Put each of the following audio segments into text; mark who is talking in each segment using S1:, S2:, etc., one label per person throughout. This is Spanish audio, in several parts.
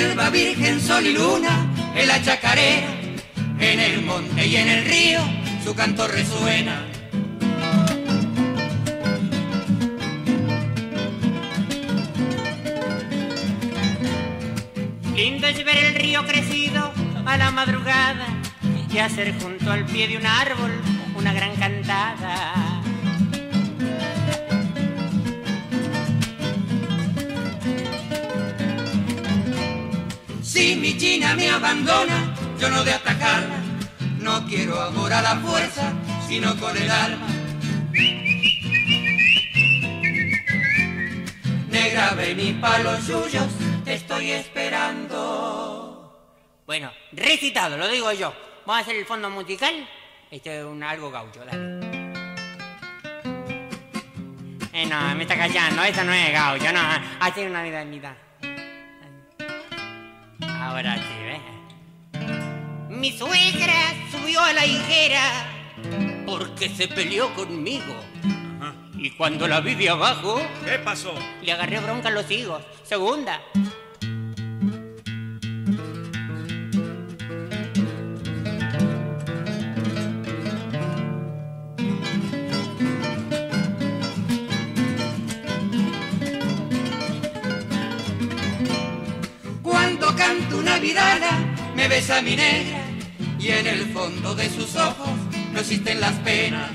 S1: selva, virgen, sol y luna, en la chacarera, en el monte y en el río, su canto resuena.
S2: Lindo es ver el río crecido a la madrugada y hacer junto al pie de un árbol una gran cantada.
S1: Si mi china me abandona, yo no de atacarla, no quiero amor a la fuerza, sino con el alma. Negra, ven y pa' los suyos, te estoy esperando.
S2: Bueno, recitado, lo digo yo. Vamos a hacer el fondo musical. Esto es algo gaucho, dale. No, me está callando, esto no es gaucho, no. Hacer una vida en mitad. Ahora sí, ¿ves? Mi suegra subió a la higuera porque se peleó conmigo.
S3: Ajá.
S2: Y cuando la vi de abajo,
S3: ¿Qué pasó?
S2: le agarré bronca a los higos. Segunda.
S1: Cuando canto una vidala, me besa mi negra, y en el fondo de sus ojos no existen las penas.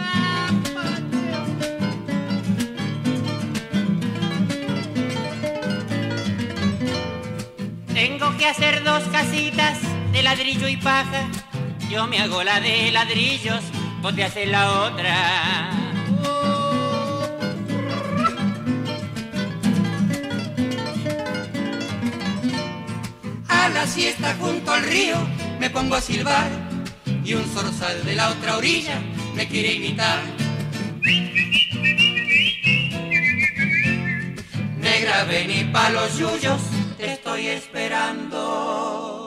S2: Tengo que hacer 2 casitas de ladrillo y paja. Yo me hago la de ladrillos, vos te haces la otra.
S1: A la siesta junto al río me pongo a silbar, y un zorzal de la otra orilla me quiere imitar. Negra, ven y pa' los yuyos, te estoy esperando.